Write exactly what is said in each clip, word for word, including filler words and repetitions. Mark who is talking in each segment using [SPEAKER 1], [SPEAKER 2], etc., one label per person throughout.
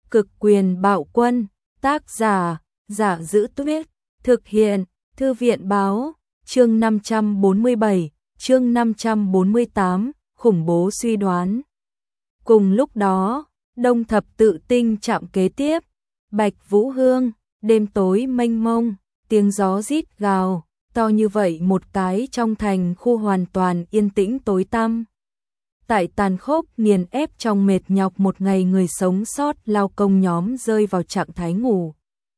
[SPEAKER 1] Cực quyền bạo quân, tác giả, Giả Giữ Tuyết, thực hiện, Thư viện báo, chương năm trăm bốn mươi bảy, chương năm trăm bốn mươi tám, khủng bố suy đoán. Cùng lúc đó, Đông Thập Tự Tinh trạm kế tiếp, Bạch Vũ Hương, đêm tối mênh mông, tiếng gió rít gào, to như vậy một cái trong thành khu hoàn toàn yên tĩnh tối tăm. Tại tàn khốc nghiền ép trong mệt nhọc một ngày, người sống sót lao công nhóm rơi vào trạng thái ngủ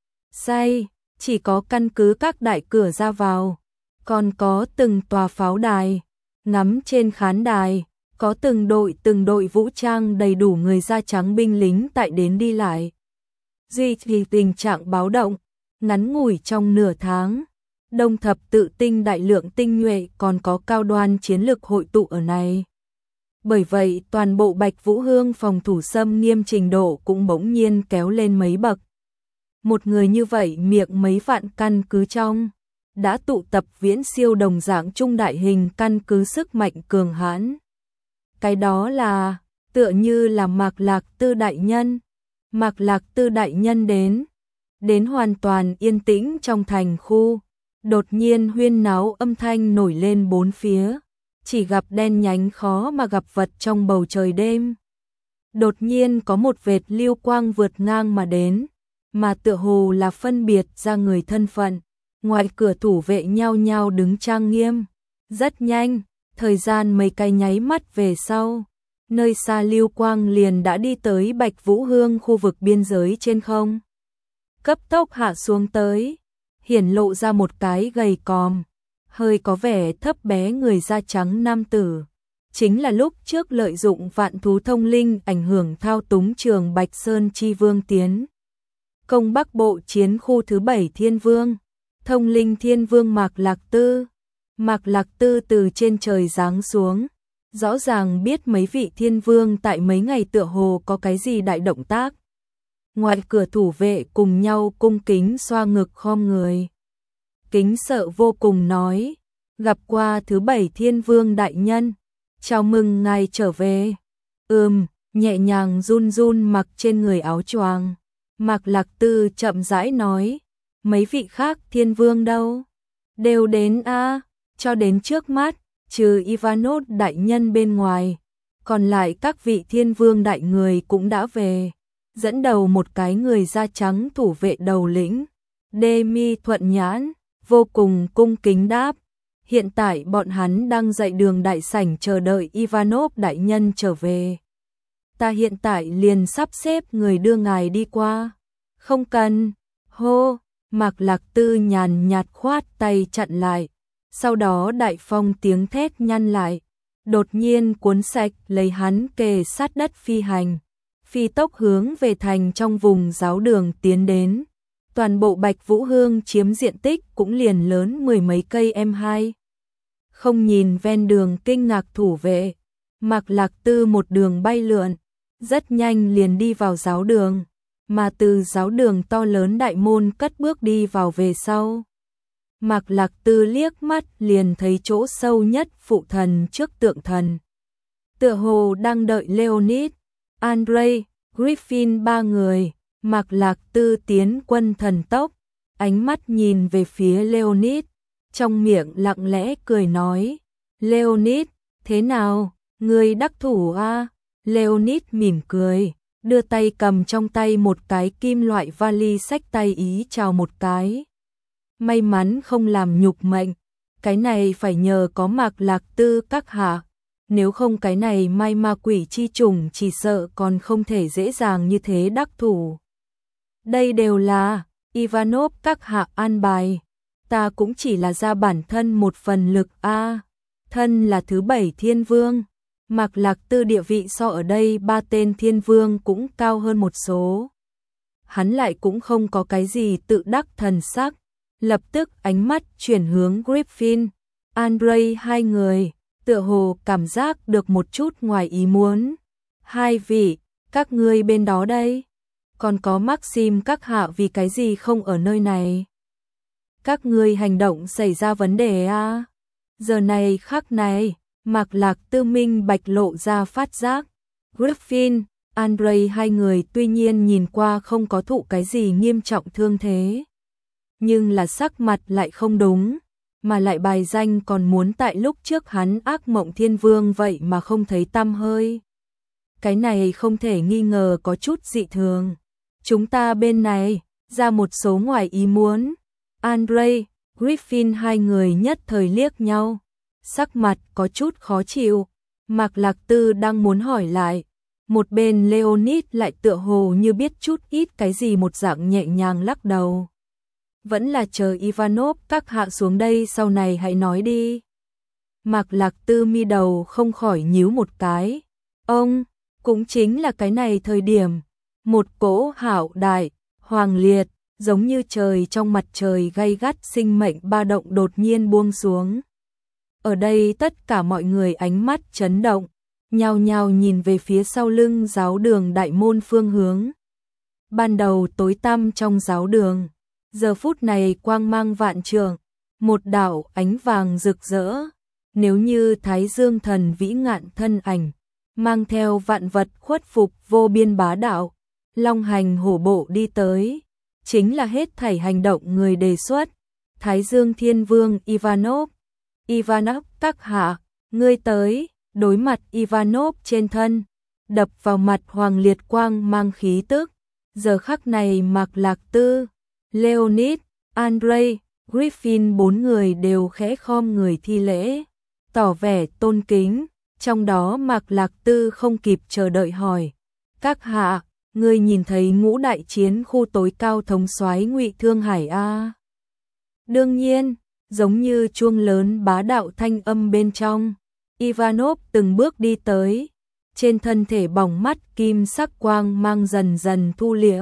[SPEAKER 1] say, chỉ có căn cứ các đại cửa ra vào, còn có từng tòa pháo đài, ngắm trên khán đài, có từng đội từng đội vũ trang đầy đủ người da trắng binh lính tại đến đi lại. Duy trì tình trạng báo động, ngắn ngủi trong nửa tháng, Đông Thập Tự Tinh đại lượng tinh nhuệ còn có cao đoan chiến lực hội tụ ở này. Bởi vậy toàn bộ Bạch Vũ Hương phòng thủ xâm nghiêm trình độ cũng bỗng nhiên kéo lên mấy bậc. Một người như vậy miệng mấy vạn căn cứ trong, đã tụ tập viễn siêu đồng dạng trung đại hình căn cứ sức mạnh cường hãn. Cái đó là, tựa như là Mạc Lạc Tư đại nhân. Mạc Lạc Tư đại nhân đến, đến hoàn toàn yên tĩnh trong thành khu, đột nhiên huyên náo âm thanh nổi lên bốn phía. Chỉ gặp đen nhánh khó mà gặp vật trong bầu trời đêm. Đột nhiên có một vệt lưu quang vượt ngang mà đến, mà tựa hồ là phân biệt ra người thân phận. Ngoài cửa thủ vệ nhao nhao đứng trang nghiêm. Rất nhanh, thời gian mấy cái nháy mắt về sau, nơi xa lưu quang liền đã đi tới Bạch Vũ Hương khu vực biên giới trên không. Cấp tốc hạ xuống tới, hiển lộ ra một cái gầy còm, hơi có vẻ thấp bé người da trắng nam tử. Chính là lúc trước lợi dụng vạn thú thông linh ảnh hưởng thao túng Trường Bạch Sơn Chi Vương tiến công Bắc Bộ chiến khu thứ bảy Thiên Vương, thông linh Thiên Vương Mạc Lạc Tư. Mạc Lạc Tư từ trên trời giáng xuống, rõ ràng biết mấy vị Thiên Vương tại mấy ngày tựa hồ có cái gì đại động tác. Ngoài cửa thủ vệ cùng nhau cung kính xoa ngực khom người. Kính sợ vô cùng nói, gặp qua thứ bảy Thiên Vương đại nhân, chào mừng ngài trở về. Ừm, nhẹ nhàng run run mặc trên người áo choàng. Mạc Lạc Tư chậm rãi nói, mấy vị khác Thiên Vương đâu? Đều đến a, cho đến trước mắt, trừ Ivanov đại nhân bên ngoài, còn lại các vị Thiên Vương đại người cũng đã về. Dẫn đầu một cái người da trắng thủ vệ đầu lĩnh, Demi Thuận Nhãn, vô cùng cung kính đáp, hiện tại bọn hắn đang dạy đường đại sảnh chờ đợi Ivanov đại nhân trở về. Ta hiện tại liền sắp xếp người đưa ngài đi qua. Không cần. Hô, Mạc Lạc Tư nhàn nhạt khoát tay chặn lại. Sau đó đại phong tiếng thét nhăn lại, đột nhiên cuốn sạch lấy hắn kề sát đất phi hành, phi tốc hướng về thành trong vùng giáo đường tiến đến. Toàn bộ Bạch Vũ Hương chiếm diện tích cũng liền lớn mười mấy cây em hai. Không nhìn ven đường kinh ngạc thủ vệ, Mạc Lạc Tư một đường bay lượn, rất nhanh liền đi vào giáo đường, mà từ giáo đường to lớn đại môn cất bước đi vào về sau. Mạc Lạc Tư liếc mắt liền thấy chỗ sâu nhất phụ thần trước tượng thần. Tựa hồ đang đợi Leonid, Andrei, Griffin ba người. Mạc Lạc Tư tiến quân thần tốc, ánh mắt nhìn về phía Leonid, trong miệng lặng lẽ cười nói, Leonid, thế nào, ngươi đắc thủ a? Leonid mỉm cười, đưa tay cầm trong tay một cái kim loại vali xách tay ý chào một cái. May mắn không làm nhục mệnh, cái này phải nhờ có Mạc Lạc Tư các hạ, nếu không cái này mai ma quỷ chi trùng chỉ sợ còn không thể dễ dàng như thế đắc thủ. Đây đều là Ivanov các hạ an bài, ta cũng chỉ là ra bản thân một phần lực a. Thân là thứ bảy Thiên Vương, Mạc Lạc Tư địa vị so ở đây ba tên Thiên Vương cũng cao hơn một số. Hắn lại cũng không có cái gì tự đắc thần sắc, lập tức ánh mắt chuyển hướng Griffin, Andrei hai người, tựa hồ cảm giác được một chút ngoài ý muốn. Hai vị, các ngươi bên đó đây? Còn có Maxim các hạ vì cái gì không ở nơi này? Các ngươi hành động xảy ra vấn đề à? Giờ này khắc này, Mạc Lạc Tư minh bạch lộ ra phát giác. Griffin, Andrei hai người tuy nhiên nhìn qua không có thụ cái gì nghiêm trọng thương thế. Nhưng là sắc mặt lại không đúng, mà lại bài danh còn muốn tại lúc trước hắn ác mộng thiên vương vậy mà không thấy tăm hơi. Cái này không thể nghi ngờ có chút dị thường. Chúng ta bên này, ra một số ngoài ý muốn. Andrei, Griffin hai người nhất thời liếc nhau. Sắc mặt có chút khó chịu. Mạc Lạc Tư đang muốn hỏi lại. Một bên Leonid lại tựa hồ như biết chút ít cái gì một dạng nhẹ nhàng lắc đầu. Vẫn là chờ Ivanov các hạ xuống đây sau này hãy nói đi. Mạc Lạc Tư mi đầu không khỏi nhíu một cái. Ông, cũng chính là cái này thời điểm. Một cỗ hạo đại, hoàng liệt, giống như trời trong mặt trời gay gắt sinh mệnh ba động đột nhiên buông xuống. Ở đây tất cả mọi người ánh mắt chấn động, nhao nhao nhìn về phía sau lưng giáo đường đại môn phương hướng. Ban đầu tối tăm trong giáo đường, giờ phút này quang mang vạn trượng, một đạo ánh vàng rực rỡ, nếu như Thái Dương thần vĩ ngạn thân ảnh, mang theo vạn vật khuất phục vô biên bá đạo, long hành hổ bộ đi tới, chính là hết thảy hành động người đề xuất, Thái Dương Thiên Vương Ivanov. Ivanov các hạ, ngươi tới, đối mặt Ivanov trên thân, đập vào mặt hoàng liệt quang mang khí tức, giờ khắc này Mạc Lạc Tư, Leonid, Andrei, Griffin bốn người đều khẽ khom người thi lễ, tỏ vẻ tôn kính, trong đó Mạc Lạc Tư không kịp chờ đợi hỏi, các hạ, ngươi nhìn thấy ngũ đại chiến khu tối cao thống soái Ngụy Thương Hải a? Đương nhiên, giống như chuông lớn bá đạo thanh âm bên trong, Ivanov từng bước đi tới, trên thân thể bỏng mắt kim sắc quang mang dần dần thu liễm,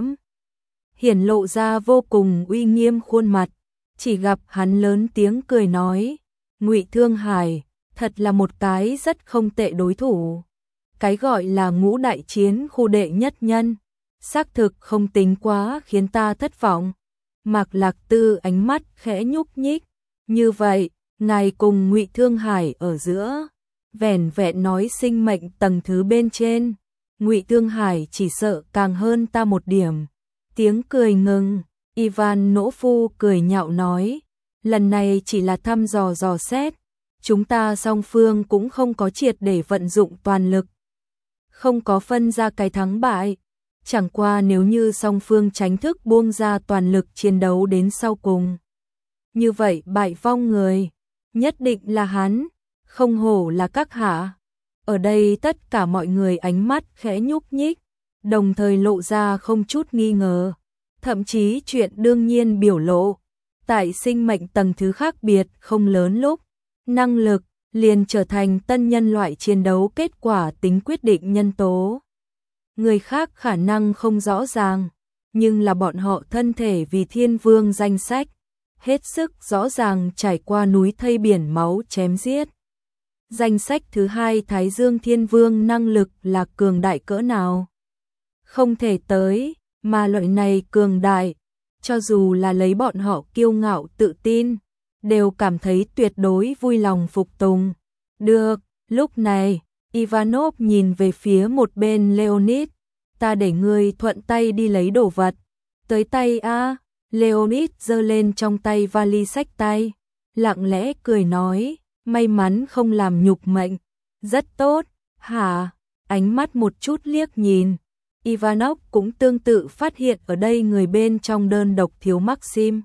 [SPEAKER 1] hiển lộ ra vô cùng uy nghiêm khuôn mặt, chỉ gặp hắn lớn tiếng cười nói, Ngụy Thương Hải, thật là một cái rất không tệ đối thủ. Cái gọi là ngũ đại chiến khu đệ nhất nhân, xác thực không tính quá khiến ta thất vọng. Mạc Lạc Tư ánh mắt khẽ nhúc nhích, như vậy, ngài cùng Ngụy Thương Hải ở giữa, vẻn vẹn nói sinh mệnh tầng thứ bên trên, Ngụy Thương Hải chỉ sợ càng hơn ta một điểm. Tiếng cười ngừng, Ivan Nỗ Phu cười nhạo nói, lần này chỉ là thăm dò dò xét, chúng ta song phương cũng không có triệt để vận dụng toàn lực, không có phân ra cái thắng bại, chẳng qua nếu như song phương tránh thức buông ra toàn lực chiến đấu đến sau cùng. Như vậy bại vong người, nhất định là hắn, không hổ là các hạ. Ở đây tất cả mọi người ánh mắt khẽ nhúc nhích, đồng thời lộ ra không chút nghi ngờ, thậm chí chuyện đương nhiên biểu lộ, tại sinh mệnh tầng thứ khác biệt không lớn lúc, năng lực liền trở thành tân nhân loại chiến đấu kết quả tính quyết định nhân tố. Người khác khả năng không rõ ràng, nhưng là bọn họ thân thể vì thiên vương danh sách, hết sức rõ ràng trải qua núi thây biển máu chém giết. Danh sách thứ hai Thái Dương Thiên Vương năng lực là cường đại cỡ nào? Không thể tới, mà loại này cường đại, cho dù là lấy bọn họ kiêu ngạo tự tin, đều cảm thấy tuyệt đối vui lòng phục tùng. Được, lúc này, Ivanov nhìn về phía một bên Leonid, ta để ngươi thuận tay đi lấy đồ vật. Tới tay a, Leonid giơ lên trong tay vali sách tay, lặng lẽ cười nói, may mắn không làm nhục mệnh. Rất tốt, hả? Ánh mắt một chút liếc nhìn. Ivanov cũng tương tự phát hiện ở đây người bên trong đơn độc thiếu Maxim.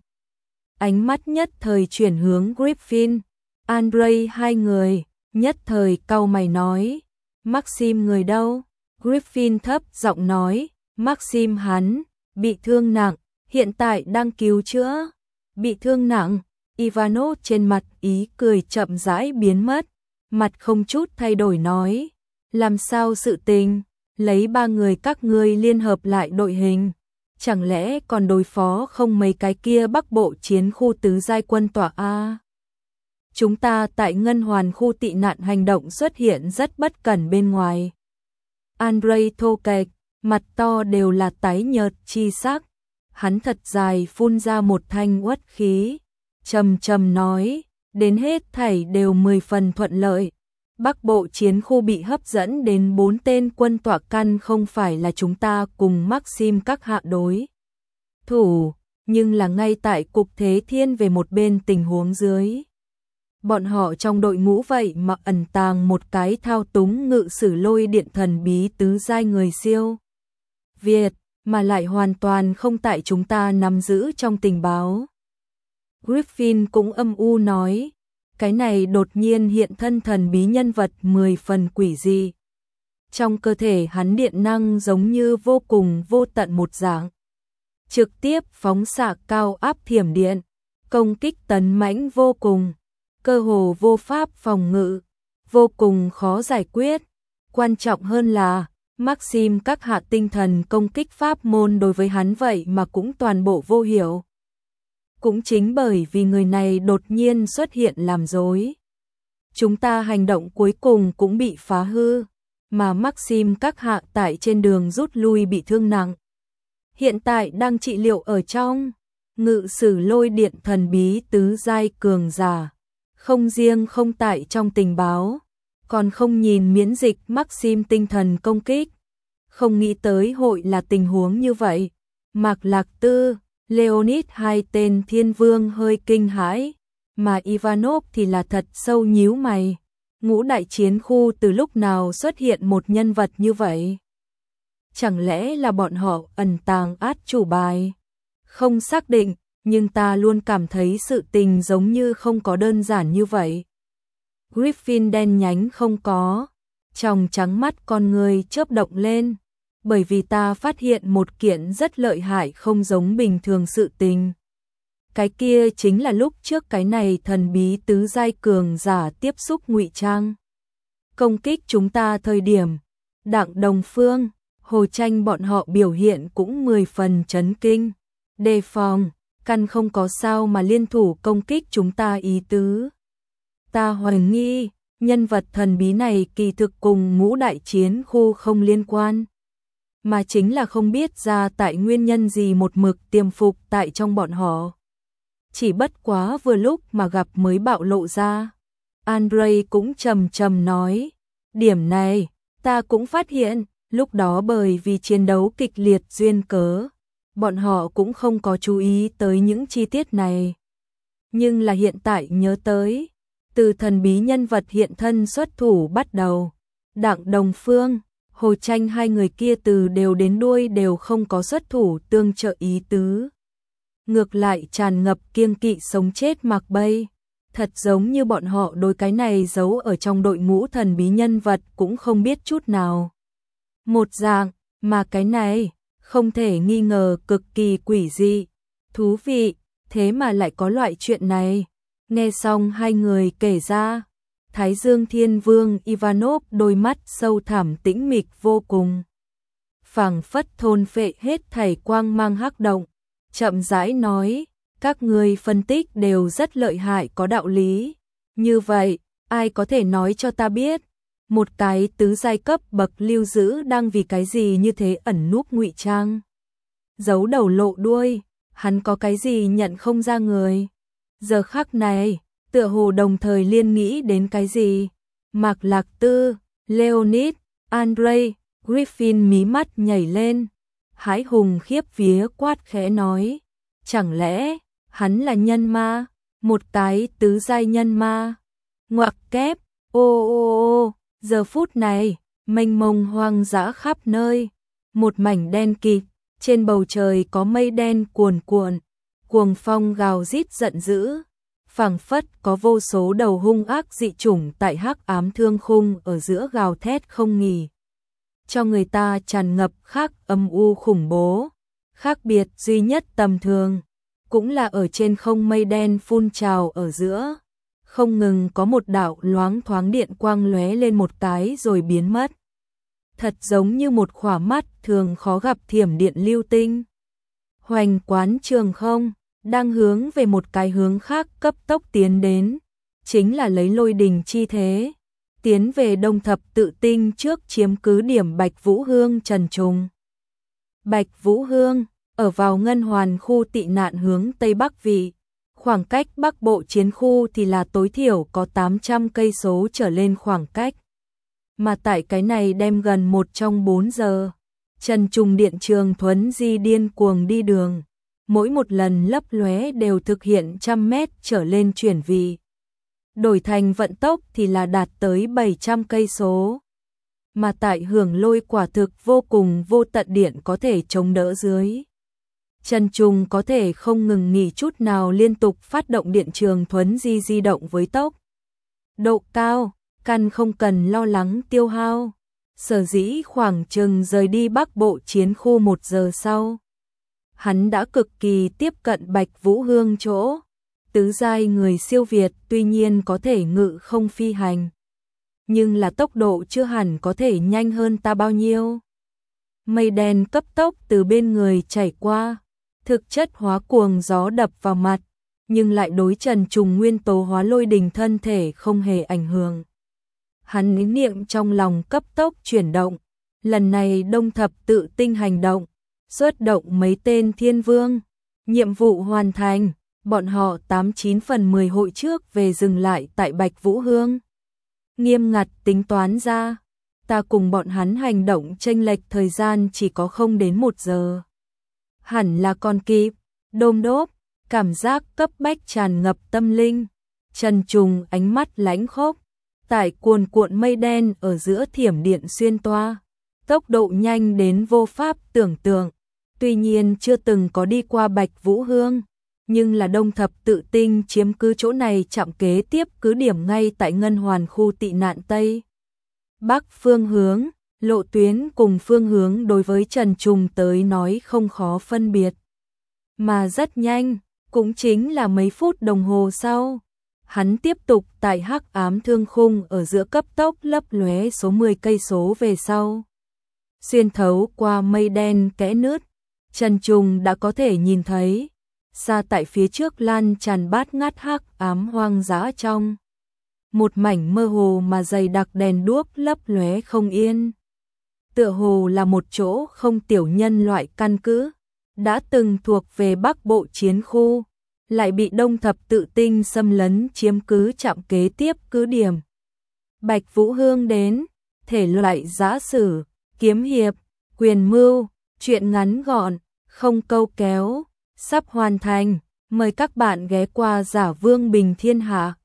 [SPEAKER 1] Ánh mắt nhất thời chuyển hướng Griffin, Andrei hai người, nhất thời cau mày nói, Maxim người đâu? Griffin thấp giọng nói, Maxim hắn, bị thương nặng, hiện tại đang cứu chữa. Bị thương nặng, Ivanov trên mặt ý cười chậm rãi biến mất, mặt không chút thay đổi nói, làm sao sự tình, lấy ba người các ngươi liên hợp lại đội hình, chẳng lẽ còn đối phó không mấy cái kia Bắc Bộ chiến khu tứ giai quân tỏa a? Chúng ta tại Ngân Hoàn khu tị nạn hành động xuất hiện rất bất cẩn bên ngoài. Andrei thô kệch, mặt to đều là tái nhợt chi sắc, hắn thật dài phun ra một thanh uất khí, trầm trầm nói, đến hết thảy đều mười phần thuận lợi. Bắc Bộ chiến khu bị hấp dẫn đến bốn tên quân tọa căn không phải là chúng ta cùng Maxim các hạ đối thủ, nhưng là ngay tại cục thế thiên về một bên tình huống dưới. Bọn họ trong đội ngũ vậy mà ẩn tàng một cái thao túng ngự sử lôi điện thần bí tứ giai người siêu Việt, mà lại hoàn toàn không tại chúng ta nắm giữ trong tình báo. Griffin cũng âm u nói, cái này đột nhiên hiện thân thần bí nhân vật mười phần quỷ dị. Trong cơ thể hắn điện năng giống như vô cùng vô tận một dạng. Trực tiếp phóng xạ cao áp thiểm điện, công kích tấn mãnh vô cùng, cơ hồ vô pháp phòng ngự, vô cùng khó giải quyết. Quan trọng hơn là, Maxim các hạ tinh thần công kích pháp môn đối với hắn vậy mà cũng toàn bộ vô hiệu. Cũng chính bởi vì người này đột nhiên xuất hiện làm rối, chúng ta hành động cuối cùng cũng bị phá hư, mà Maxim các hạ tại trên đường rút lui bị thương nặng. Hiện tại đang trị liệu ở trong ngự sử lôi điện thần bí tứ giai cường giả, không riêng không tại trong tình báo, còn không nhìn miễn dịch Maxim tinh thần công kích. Không nghĩ tới hội là tình huống như vậy. Mạc Lạc Tư, Leonid hai tên thiên vương hơi kinh hãi, mà Ivanov thì là thật sâu nhíu mày. Ngũ đại chiến khu từ lúc nào xuất hiện một nhân vật như vậy? Chẳng lẽ là bọn họ ẩn tàng át chủ bài? Không xác định, nhưng ta luôn cảm thấy sự tình giống như không có đơn giản như vậy. Griffin đen nhánh không có, trong trắng mắt con người chớp động lên, bởi vì ta phát hiện một kiện rất lợi hại không giống bình thường sự tình. Cái kia chính là lúc trước cái này thần bí tứ giai cường giả tiếp xúc ngụy trang công kích chúng ta thời điểm, Đặng Đồng Phương, Hồ Tranh bọn họ biểu hiện cũng mười phần chấn kinh, đề phòng, căn không có sao mà liên thủ công kích chúng ta ý tứ. Ta hoài nghi, nhân vật thần bí này kỳ thực cùng ngũ đại chiến khu không liên quan, mà chính là không biết ra tại nguyên nhân gì một mực tiềm phục tại trong bọn họ. Chỉ bất quá vừa lúc mà gặp mới bạo lộ ra. Andrei cũng trầm trầm nói, điểm này, ta cũng phát hiện, lúc đó bởi vì chiến đấu kịch liệt duyên cớ, bọn họ cũng không có chú ý tới những chi tiết này. Nhưng là hiện tại nhớ tới, từ thần bí nhân vật hiện thân xuất thủ bắt đầu, Đặng Đồng Phương, Hồ Tranh hai người kia từ đều đến đuôi đều không có xuất thủ tương trợ ý tứ. Ngược lại tràn ngập kiêng kỵ sống chết mặc bay, thật giống như bọn họ đối cái này giấu ở trong đội ngũ thần bí nhân vật cũng không biết chút nào. Một dạng, mà cái này, không thể nghi ngờ cực kỳ quỷ dị, thú vị, thế mà lại có loại chuyện này. Nghe xong hai người kể ra, Thái Dương Thiên Vương Ivanov đôi mắt sâu thẳm tĩnh mịch vô cùng, phảng phất thôn phệ hết thảy quang mang hắc động, chậm rãi nói, các ngươi phân tích đều rất lợi hại có đạo lý. Như vậy, ai có thể nói cho ta biết, một cái tứ giai cấp bậc lưu giữ đang vì cái gì như thế ẩn núp ngụy trang, giấu đầu lộ đuôi, hắn có cái gì nhận không ra người? Giờ khắc này, tựa hồ đồng thời liên nghĩ đến cái gì? Mạc Lạc Tư, Leonid, Andrei, Griffin mí mắt nhảy lên, hãi hùng khiếp vía quát khẽ nói, chẳng lẽ hắn là nhân ma, một cái tứ giai nhân ma? Ngoặc kép, ô ô ô, giờ phút này, mênh mông hoang dã khắp nơi, một mảnh đen kịt, trên bầu trời có mây đen cuồn cuộn, cuồng phong gào rít giận dữ, phảng phất có vô số đầu hung ác dị chủng tại hắc ám thương khung ở giữa gào thét không nghỉ, cho người ta tràn ngập khác âm u khủng bố. Khác biệt duy nhất tầm thường, cũng là ở trên không mây đen phun trào ở giữa, không ngừng có một đạo loáng thoáng điện quang lóe lên một cái rồi biến mất. Thật giống như một khỏa mắt thường khó gặp thiểm điện lưu tinh. Hoành quán trường không, đang hướng về một cái hướng khác cấp tốc tiến đến, chính là lấy lôi đình chi thế, tiến về Đông Thập Tự Tinh trước chiếm cứ điểm Bạch Vũ Hương Trần Trùng. Bạch Vũ Hương, ở vào ngân hoàn khu tị nạn hướng Tây Bắc vị, Khoảng cách Bắc Bộ chiến khu thì là tối thiểu có tám trăm cây số trở lên khoảng cách. Mà tại cái này đem gần một trong bốn giờ. Trần Trùng Điện Trường Thuấn Di điên cuồng đi đường. Mỗi một lần lấp lóe đều thực hiện trăm mét trở lên chuyển vị. Đổi thành vận tốc thì là đạt tới bảy trăm cây số. Mà tại hưởng lôi quả thực vô cùng vô tận điện có thể chống đỡ dưới. Trần Trùng có thể không ngừng nghỉ chút nào liên tục phát động điện trường thuấn di di động với tốc độ cao, căn không cần lo lắng tiêu hao. Sở dĩ khoảng chừng rời đi Bắc Bộ chiến khu một giờ sau. Hắn đã cực kỳ tiếp cận Bạch Vũ Hương chỗ. Tứ giai người siêu việt tuy nhiên có thể ngự không phi hành. Nhưng là tốc độ chưa hẳn có thể nhanh hơn ta bao nhiêu. Mây đen cấp tốc từ bên người chảy qua. Thực chất hóa cuồng gió đập vào mặt. Nhưng lại đối Trần Trùng nguyên tố hóa lôi đình thân thể không hề ảnh hưởng. Hắn ý niệm trong lòng cấp tốc chuyển động. Lần này Đông Thập tự tinh hành động. Xuất động mấy tên thiên vương. Nhiệm vụ hoàn thành. Bọn họ tám chín phần mười hội trước về dừng lại tại Bạch Vũ Hương. Nghiêm ngặt tính toán ra. Ta cùng bọn hắn hành động chênh lệch thời gian chỉ có không đến một giờ. Hẳn là còn kịp. Đôm đốp. Cảm giác cấp bách tràn ngập tâm linh. Trần Trùng ánh mắt lãnh khốc. Tại cuồn cuộn mây đen ở giữa thiểm điện xuyên toa. Tốc độ nhanh đến vô pháp tưởng tượng. Tuy nhiên chưa từng có đi qua Bạch Vũ Hương. Nhưng là Đông Thập tự tinh chiếm cứ chỗ này chạm kế tiếp cứ điểm ngay tại Ngân Hoàn khu tị nạn Tây. Bắc phương hướng, lộ tuyến cùng phương hướng đối với Trần Trùng tới nói không khó phân biệt. Mà rất nhanh, cũng chính là mấy phút đồng hồ sau. Hắn tiếp tục tại hắc ám thương khung ở giữa cấp tốc lấp lóe số mười cây số về sau. Xuyên thấu qua mây đen kẽ nứt, Trần Trùng đã có thể nhìn thấy. Xa tại phía trước lan tràn bát ngát hắc ám hoang dã trong. Một mảnh mơ hồ mà dày đặc đèn đuốc lấp lóe không yên. Tựa hồ là một chỗ không tiểu nhân loại căn cứ. Đã từng thuộc về Bắc Bộ chiến khu. Lại bị Đông Thập tự tinh xâm lấn chiếm cứ chạm kế tiếp cứ điểm. Bạch Vũ Hương đến. Thể loại giã sử, kiếm hiệp, quyền mưu, truyện ngắn gọn, không câu kéo. Sắp hoàn thành, mời các bạn ghé qua Giả Vương Bình Thiên Hạ.